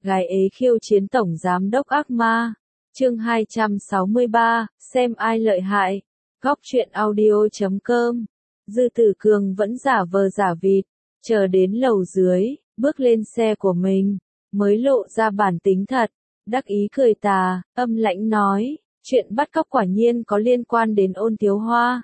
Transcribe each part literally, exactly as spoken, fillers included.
gái ế khiêu chiến tổng giám đốc ác ma. Chương hai trăm sáu mươi ba, xem ai lợi hại. Góc truyện audio chấm com. Dư Tử Cường vẫn giả vờ giả vịt, chờ đến lầu dưới, bước lên xe của mình, mới lộ ra bản tính thật, đắc ý cười tà, âm lãnh nói, chuyện bắt cóc quả nhiên có liên quan đến Ôn Thiếu Hoa.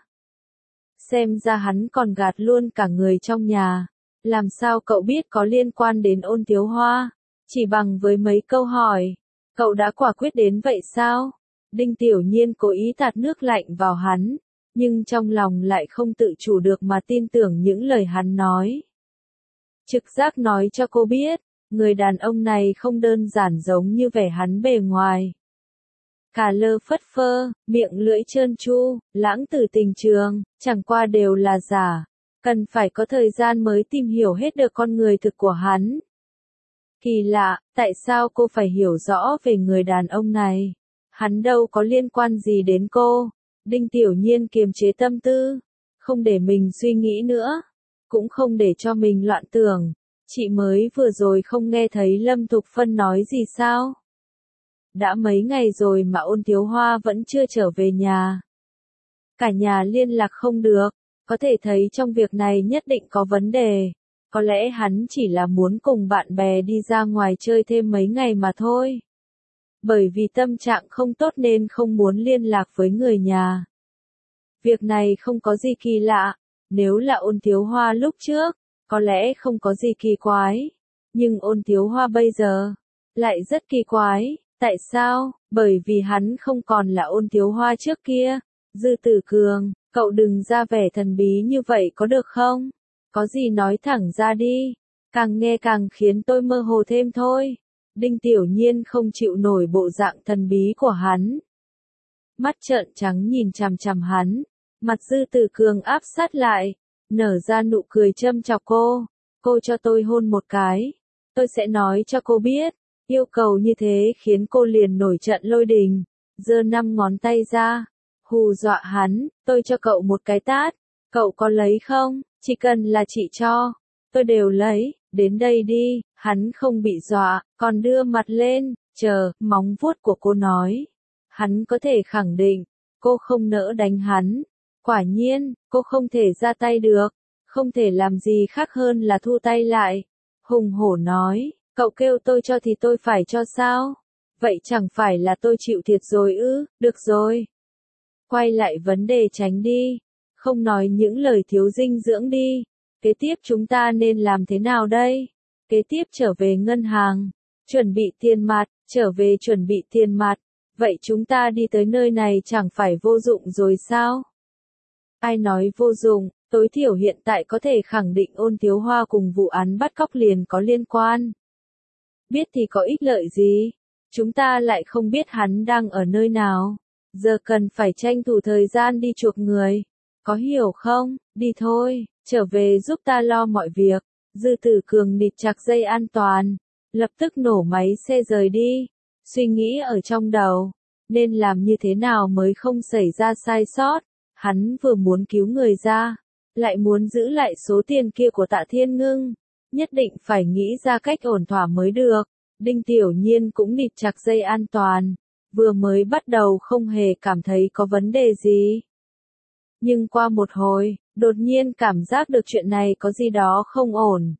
Xem ra hắn còn gạt luôn cả người trong nhà. Làm sao cậu biết có liên quan đến Ôn Thiếu Hoa? Chỉ bằng với mấy câu hỏi, cậu đã quả quyết đến vậy sao? Đinh Tiểu Nhiên cố ý tạt nước lạnh vào hắn, nhưng trong lòng lại không tự chủ được mà tin tưởng những lời hắn nói. Trực giác nói cho cô biết, người đàn ông này không đơn giản giống như vẻ hắn bề ngoài. Cà lơ phất phơ, miệng lưỡi trơn tru, lãng tử tình trường, chẳng qua đều là giả. Cần phải có thời gian mới tìm hiểu hết được con người thực của hắn. Kỳ lạ, tại sao cô phải hiểu rõ về người đàn ông này? Hắn đâu có liên quan gì đến cô. Đinh Tiểu Nhiên kiềm chế tâm tư, không để mình suy nghĩ nữa, cũng không để cho mình loạn tưởng. Chị mới vừa rồi không nghe thấy Lâm Thục Phân nói gì sao? Đã mấy ngày rồi mà Ôn Thiếu Hoa vẫn chưa trở về nhà. Cả nhà liên lạc không được, có thể thấy trong việc này nhất định có vấn đề. Có lẽ hắn chỉ là muốn cùng bạn bè đi ra ngoài chơi thêm mấy ngày mà thôi. Bởi vì tâm trạng không tốt nên không muốn liên lạc với người nhà. Việc này không có gì kỳ lạ, nếu là Ôn Thiếu Hoa lúc trước, có lẽ không có gì kỳ quái. Nhưng Ôn Thiếu Hoa bây giờ, lại rất kỳ quái. Tại sao? Bởi vì hắn không còn là Ôn Thiếu Hoa trước kia. Dư Tử Cường, cậu đừng ra vẻ thần bí như vậy có được không? Có gì nói thẳng ra đi. Càng nghe càng khiến tôi mơ hồ thêm thôi. Đinh Tiểu Nhiên không chịu nổi bộ dạng thần bí của hắn. Mắt trợn trắng nhìn chằm chằm hắn. Mặt Dư Tử Cường áp sát lại, nở ra nụ cười châm chọc cô. Cô cho tôi hôn một cái. Tôi sẽ nói cho cô biết. Yêu cầu như thế khiến cô liền nổi trận lôi đình. Giơ năm ngón tay ra. Hù dọa hắn, tôi cho cậu một cái tát. Cậu có lấy không? Chỉ cần là chị cho, tôi đều lấy. Đến đây đi. Hắn không bị dọa, còn đưa mặt lên, chờ, móng vuốt của cô nói. Hắn có thể khẳng định, cô không nỡ đánh hắn. Quả nhiên, cô không thể ra tay được, không thể làm gì khác hơn là thu tay lại. Hùng hổ nói, cậu kêu tôi cho thì tôi phải cho sao? Vậy chẳng phải là tôi chịu thiệt rồi ư? Được rồi. Quay lại vấn đề tránh đi, không nói những lời thiếu dinh dưỡng đi. Kế tiếp chúng ta nên làm thế nào đây? Kế tiếp trở về ngân hàng, chuẩn bị tiền mặt, trở về chuẩn bị tiền mặt. Vậy chúng ta đi tới nơi này chẳng phải vô dụng rồi sao? Ai nói vô dụng, tối thiểu hiện tại có thể khẳng định Ôn Thiếu Hoa cùng vụ án bắt cóc liền có liên quan. Biết thì có ích lợi gì? Chúng ta lại không biết hắn đang ở nơi nào. Giờ cần phải tranh thủ thời gian đi chuộc người. Có hiểu không? Đi thôi, trở về giúp ta lo mọi việc. Dư Tử Cường nịt chặt dây an toàn, lập tức nổ máy xe rời đi. Suy nghĩ ở trong đầu, nên làm như thế nào mới không xảy ra sai sót. Hắn vừa muốn cứu người ra, lại muốn giữ lại số tiền kia của Tạ Thiên Ngưng. Nhất định phải nghĩ ra cách ổn thỏa mới được. Đinh Tiểu Nhiên cũng nịt chặt dây an toàn. Vừa mới bắt đầu không hề cảm thấy có vấn đề gì. Nhưng qua một hồi, đột nhiên cảm giác được chuyện này có gì đó không ổn.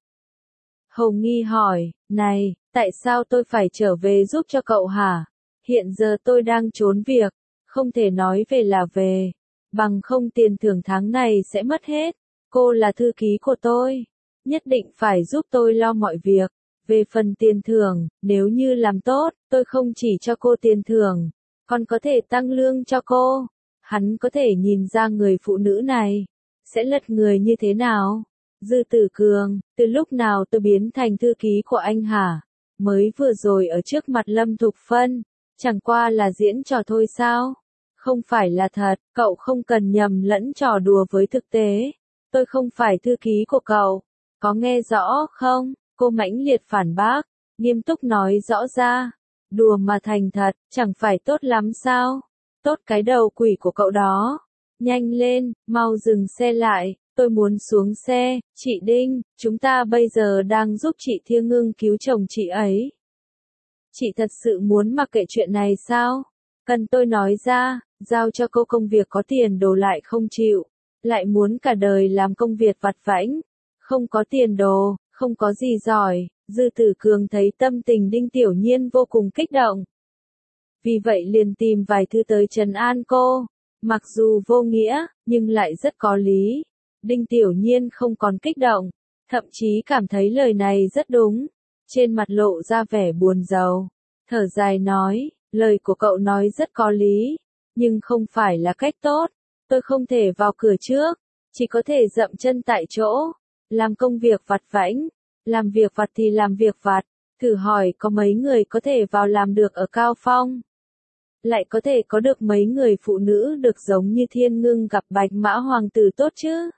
Hầu Nghi hỏi, này, tại sao tôi phải trở về giúp cho cậu hả? Hiện giờ tôi đang trốn việc, không thể nói về là về. Bằng không tiền thưởng tháng này sẽ mất hết. Cô là thư ký của tôi, nhất định phải giúp tôi lo mọi việc. Về phần tiền thưởng, nếu như làm tốt, tôi không chỉ cho cô tiền thưởng, còn có thể tăng lương cho cô. Hắn có thể nhìn ra người phụ nữ này sẽ lật người như thế nào. Dư Tử Cường, từ lúc nào tôi biến thành thư ký của anh hả? Mới vừa rồi ở trước mặt Lâm Thục Phân, chẳng qua là diễn trò thôi sao? Không phải là thật, cậu không cần nhầm lẫn trò đùa với thực tế. Tôi không phải thư ký của cậu. Có nghe rõ không? Cô mãnh liệt phản bác, nghiêm túc nói rõ ra. Đùa mà thành thật, chẳng phải tốt lắm sao? Tốt cái đầu quỷ của cậu đó. Nhanh lên, mau dừng xe lại, tôi muốn xuống xe. Chị Đinh, chúng ta bây giờ đang giúp chị Thiêng Ngưng cứu chồng chị ấy. Chị thật sự muốn mặc kệ chuyện này sao? Cần tôi nói ra, giao cho cô công việc có tiền đồ lại không chịu, lại muốn cả đời làm công việc vặt vãnh, không có tiền đồ, không có gì giỏi. Dư Tử Cường thấy tâm tình Đinh Tiểu Nhiên vô cùng kích động. Vì vậy liền tìm vài thư tới trấn an cô, mặc dù vô nghĩa, nhưng lại rất có lý. Đinh Tiểu Nhiên không còn kích động, thậm chí cảm thấy lời này rất đúng, trên mặt lộ ra vẻ buồn rầu, thở dài nói, lời của cậu nói rất có lý, nhưng không phải là cách tốt, tôi không thể vào cửa trước, chỉ có thể dậm chân tại chỗ, làm công việc vặt vãnh, làm việc vặt thì làm việc vặt, thử hỏi có mấy người có thể vào làm được ở Cao Phong. Lại có thể có được mấy người phụ nữ được giống như Thiên Ngưng gặp Bạch Mã Hoàng tử tốt chứ.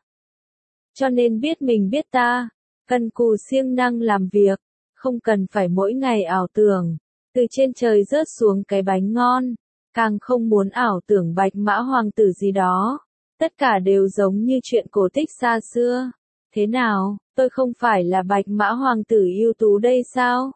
Cho nên biết mình biết ta, cần cù siêng năng làm việc, không cần phải mỗi ngày ảo tưởng, từ trên trời rớt xuống cái bánh ngon, càng không muốn ảo tưởng Bạch Mã Hoàng tử gì đó. Tất cả đều giống như chuyện cổ tích xa xưa. Thế nào, tôi không phải là Bạch Mã Hoàng tử ưu tú đây sao?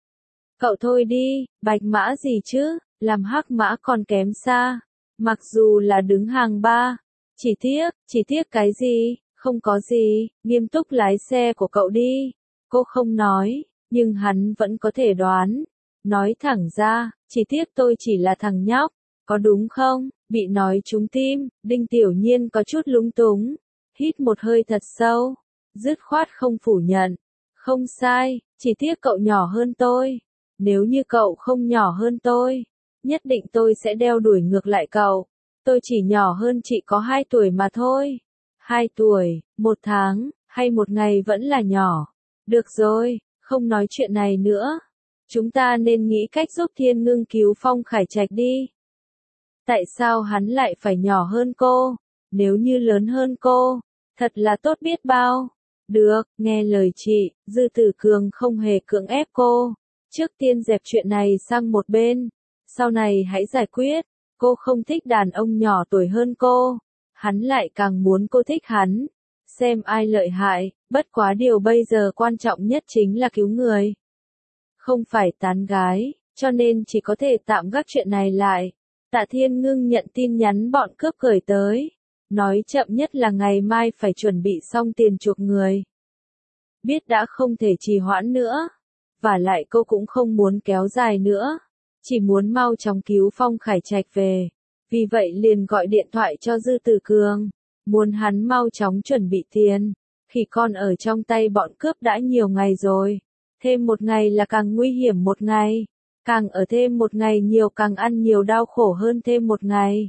Cậu thôi đi, Bạch Mã gì chứ, làm Hắc Mã còn kém xa. Mặc dù là đứng hàng ba, chỉ tiếc, chỉ tiếc cái gì, không có gì, nghiêm túc lái xe của cậu đi. Cô không nói, nhưng hắn vẫn có thể đoán. Nói thẳng ra, chỉ tiếc tôi chỉ là thằng nhóc, có đúng không? Bị nói trúng tim, Đinh Tiểu Nhiên có chút lúng túng, hít một hơi thật sâu, dứt khoát không phủ nhận. Không sai, chỉ tiếc cậu nhỏ hơn tôi. Nếu như cậu không nhỏ hơn tôi, nhất định tôi sẽ đeo đuổi ngược lại cậu. Tôi chỉ nhỏ hơn chị có hai tuổi mà thôi. Hai tuổi, một tháng, hay một ngày vẫn là nhỏ. Được rồi, không nói chuyện này nữa. Chúng ta nên nghĩ cách giúp Thiên Ngưng cứu Phong Khải Trạch đi. Tại sao hắn lại phải nhỏ hơn cô? Nếu như lớn hơn cô, thật là tốt biết bao. Được, nghe lời chị, Dư Tử Cường không hề cưỡng ép cô. Trước tiên dẹp chuyện này sang một bên. Sau này hãy giải quyết. Cô không thích đàn ông nhỏ tuổi hơn cô. Hắn lại càng muốn cô thích hắn. Xem ai lợi hại, bất quá điều bây giờ quan trọng nhất chính là cứu người. Không phải tán gái, cho nên chỉ có thể tạm gác chuyện này lại. Tạ Thiên Ngưng nhận tin nhắn bọn cướp gửi tới. Nói chậm nhất là ngày mai phải chuẩn bị xong tiền chuộc người. Biết đã không thể trì hoãn nữa. Và lại cô cũng không muốn kéo dài nữa. Chỉ muốn mau chóng cứu Phong Khải Trạch về. Vì vậy liền gọi điện thoại cho Dư Tử Cường. Muốn hắn mau chóng chuẩn bị tiền. Khi con ở trong tay bọn cướp đã nhiều ngày rồi. Thêm một ngày là càng nguy hiểm một ngày. Càng ở thêm một ngày nhiều càng ăn nhiều đau khổ hơn thêm một ngày.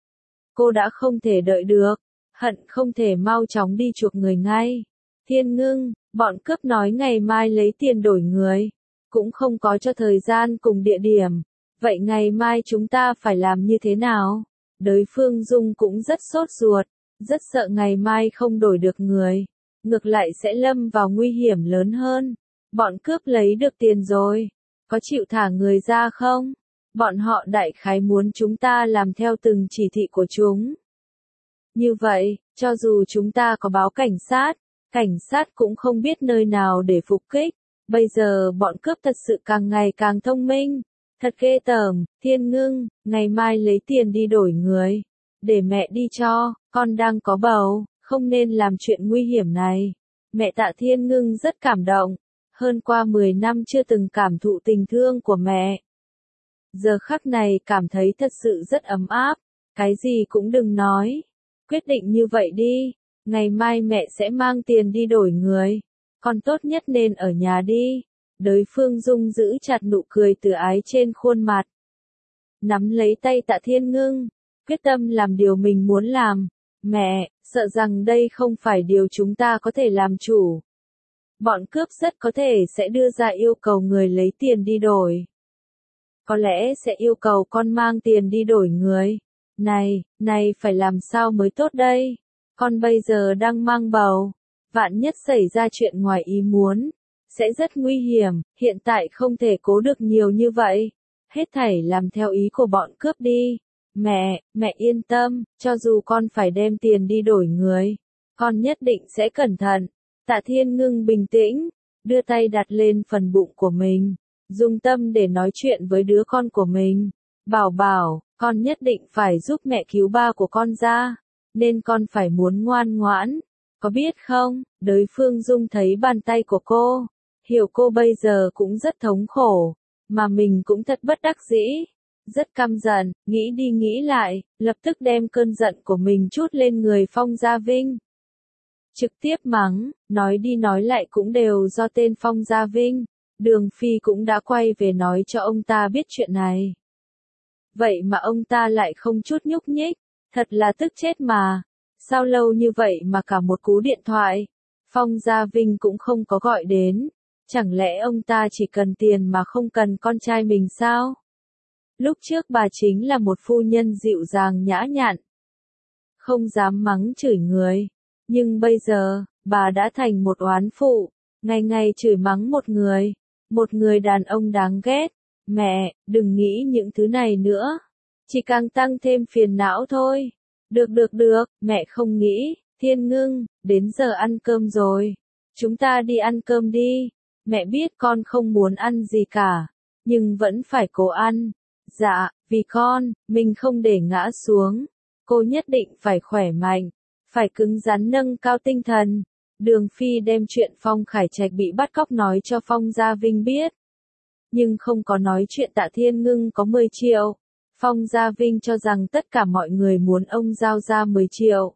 Cô đã không thể đợi được. Hận không thể mau chóng đi chuộc người ngay. Thiên Ngưng, bọn cướp nói ngày mai lấy tiền đổi người. Cũng không có cho thời gian cùng địa điểm. Vậy ngày mai chúng ta phải làm như thế nào? Đới Phương Dung cũng rất sốt ruột. Rất sợ ngày mai không đổi được người. Ngược lại sẽ lâm vào nguy hiểm lớn hơn. Bọn cướp lấy được tiền rồi. Có chịu thả người ra không? Bọn họ đại khái muốn chúng ta làm theo từng chỉ thị của chúng. Như vậy, cho dù chúng ta có báo cảnh sát, cảnh sát cũng không biết nơi nào để phục kích. Bây giờ bọn cướp thật sự càng ngày càng thông minh. Thật ghê tởm, Thiên Ngưng, ngày mai lấy tiền đi đổi người. Để mẹ đi cho, con đang có bầu, không nên làm chuyện nguy hiểm này. Mẹ Tạ Thiên Ngưng rất cảm động. Hơn qua mười năm chưa từng cảm thụ tình thương của mẹ. Giờ khắc này cảm thấy thật sự rất ấm áp. Cái gì cũng đừng nói. Quyết định như vậy đi. Ngày mai mẹ sẽ mang tiền đi đổi người. Con tốt nhất nên ở nhà đi. Đới Phương Dung giữ chặt nụ cười từ ái trên khuôn mặt. Nắm lấy tay Tạ Thiên Ngưng. Quyết tâm làm điều mình muốn làm. Mẹ, sợ rằng đây không phải điều chúng ta có thể làm chủ. Bọn cướp rất có thể sẽ đưa ra yêu cầu người lấy tiền đi đổi. Có lẽ sẽ yêu cầu con mang tiền đi đổi người. Này, này phải làm sao mới tốt đây? Con bây giờ đang mang bầu. Vạn nhất xảy ra chuyện ngoài ý muốn. Sẽ rất nguy hiểm, hiện tại không thể cố được nhiều như vậy. Hết thảy làm theo ý của bọn cướp đi. Mẹ, mẹ yên tâm, cho dù con phải đem tiền đi đổi người. Con nhất định sẽ cẩn thận. Tạ Thiên Ngưng bình tĩnh, đưa tay đặt lên phần bụng của mình, dùng tâm để nói chuyện với đứa con của mình. Bảo bảo, con nhất định phải giúp mẹ cứu ba của con ra, nên con phải muốn ngoan ngoãn, có biết không? Đới Phương Dung thấy bàn tay của cô, hiểu cô bây giờ cũng rất thống khổ, mà mình cũng thật bất đắc dĩ, rất căm giận, nghĩ đi nghĩ lại, lập tức đem cơn giận của mình trút lên người Phong Gia Vinh. Trực tiếp mắng, nói đi nói lại cũng đều do tên Phong Gia Vinh. Đường Phi cũng đã quay về nói cho ông ta biết chuyện này. Vậy mà ông ta lại không chút nhúc nhích, thật là tức chết mà. Sao lâu như vậy mà cả một cú điện thoại, Phong Gia Vinh cũng không có gọi đến. Chẳng lẽ ông ta chỉ cần tiền mà không cần con trai mình sao? Lúc trước bà chính là một phu nhân dịu dàng nhã nhặn, không dám mắng chửi người. Nhưng bây giờ, bà đã thành một oán phụ, ngày ngày chửi mắng một người, một người đàn ông đáng ghét. Mẹ, đừng nghĩ những thứ này nữa, chỉ càng tăng thêm phiền não thôi. Được được được, mẹ không nghĩ. Thiên Ngưng, đến giờ ăn cơm rồi, chúng ta đi ăn cơm đi. Mẹ biết con không muốn ăn gì cả, nhưng vẫn phải cố ăn. Dạ, vì con, mình không để ngã xuống. Cô nhất định phải khỏe mạnh, phải cứng rắn nâng cao tinh thần. Đường Phi đem chuyện Phong Khải Trạch bị bắt cóc nói cho Phong Gia Vinh biết, nhưng không có nói chuyện Tạ Thiên Ngưng có mười triệu. Phong Gia Vinh cho rằng tất cả mọi người muốn ông giao ra mười triệu.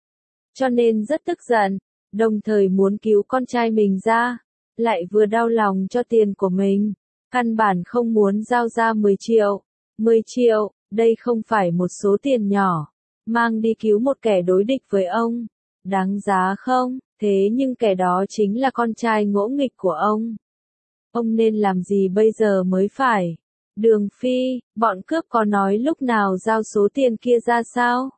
Cho nên rất tức giận, đồng thời muốn cứu con trai mình ra, lại vừa đau lòng cho tiền của mình, căn bản không muốn giao ra mười triệu. mười triệu, đây không phải một số tiền nhỏ, mang đi cứu một kẻ đối địch với ông, đáng giá không? Thế nhưng kẻ đó chính là con trai ngỗ nghịch của ông. Ông nên làm gì bây giờ mới phải? Đường Phi, bọn cướp có nói lúc nào giao số tiền kia ra sao?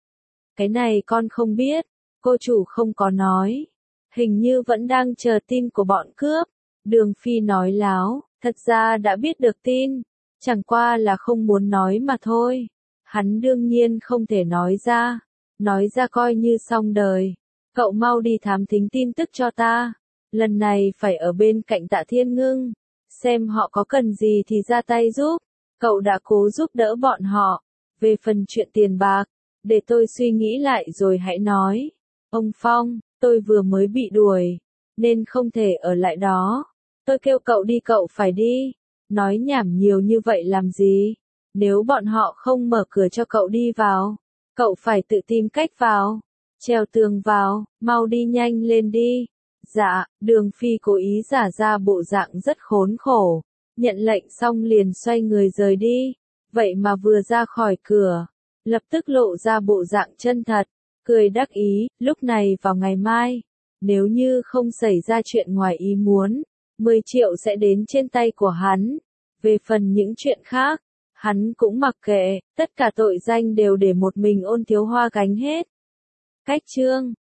Cái này con không biết, cô chủ không có nói. Hình như vẫn đang chờ tin của bọn cướp. Đường Phi nói láo, thật ra đã biết được tin, chẳng qua là không muốn nói mà thôi. Hắn đương nhiên không thể nói ra, nói ra coi như xong đời. Cậu mau đi thám thính tin tức cho ta, lần này phải ở bên cạnh Tạ Thiên Ngưng, xem họ có cần gì thì ra tay giúp. Cậu đã cố giúp đỡ bọn họ, về phần chuyện tiền bạc, để tôi suy nghĩ lại rồi hãy nói. Ông Phong, tôi vừa mới bị đuổi, nên không thể ở lại đó. Tôi kêu cậu đi cậu phải đi, nói nhảm nhiều như vậy làm gì? Nếu bọn họ không mở cửa cho cậu đi vào, cậu phải tự tìm cách vào. Trèo tường vào, mau đi nhanh lên đi. Dạ, Đường Phi cố ý giả ra bộ dạng rất khốn khổ, nhận lệnh xong liền xoay người rời đi. Vậy mà vừa ra khỏi cửa, lập tức lộ ra bộ dạng chân thật, cười đắc ý. Lúc này vào ngày mai, nếu như không xảy ra chuyện ngoài ý muốn, mười triệu sẽ đến trên tay của hắn. Về phần những chuyện khác, hắn cũng mặc kệ, tất cả tội danh đều để một mình Ôn Thiếu Hoa gánh hết. Cách chương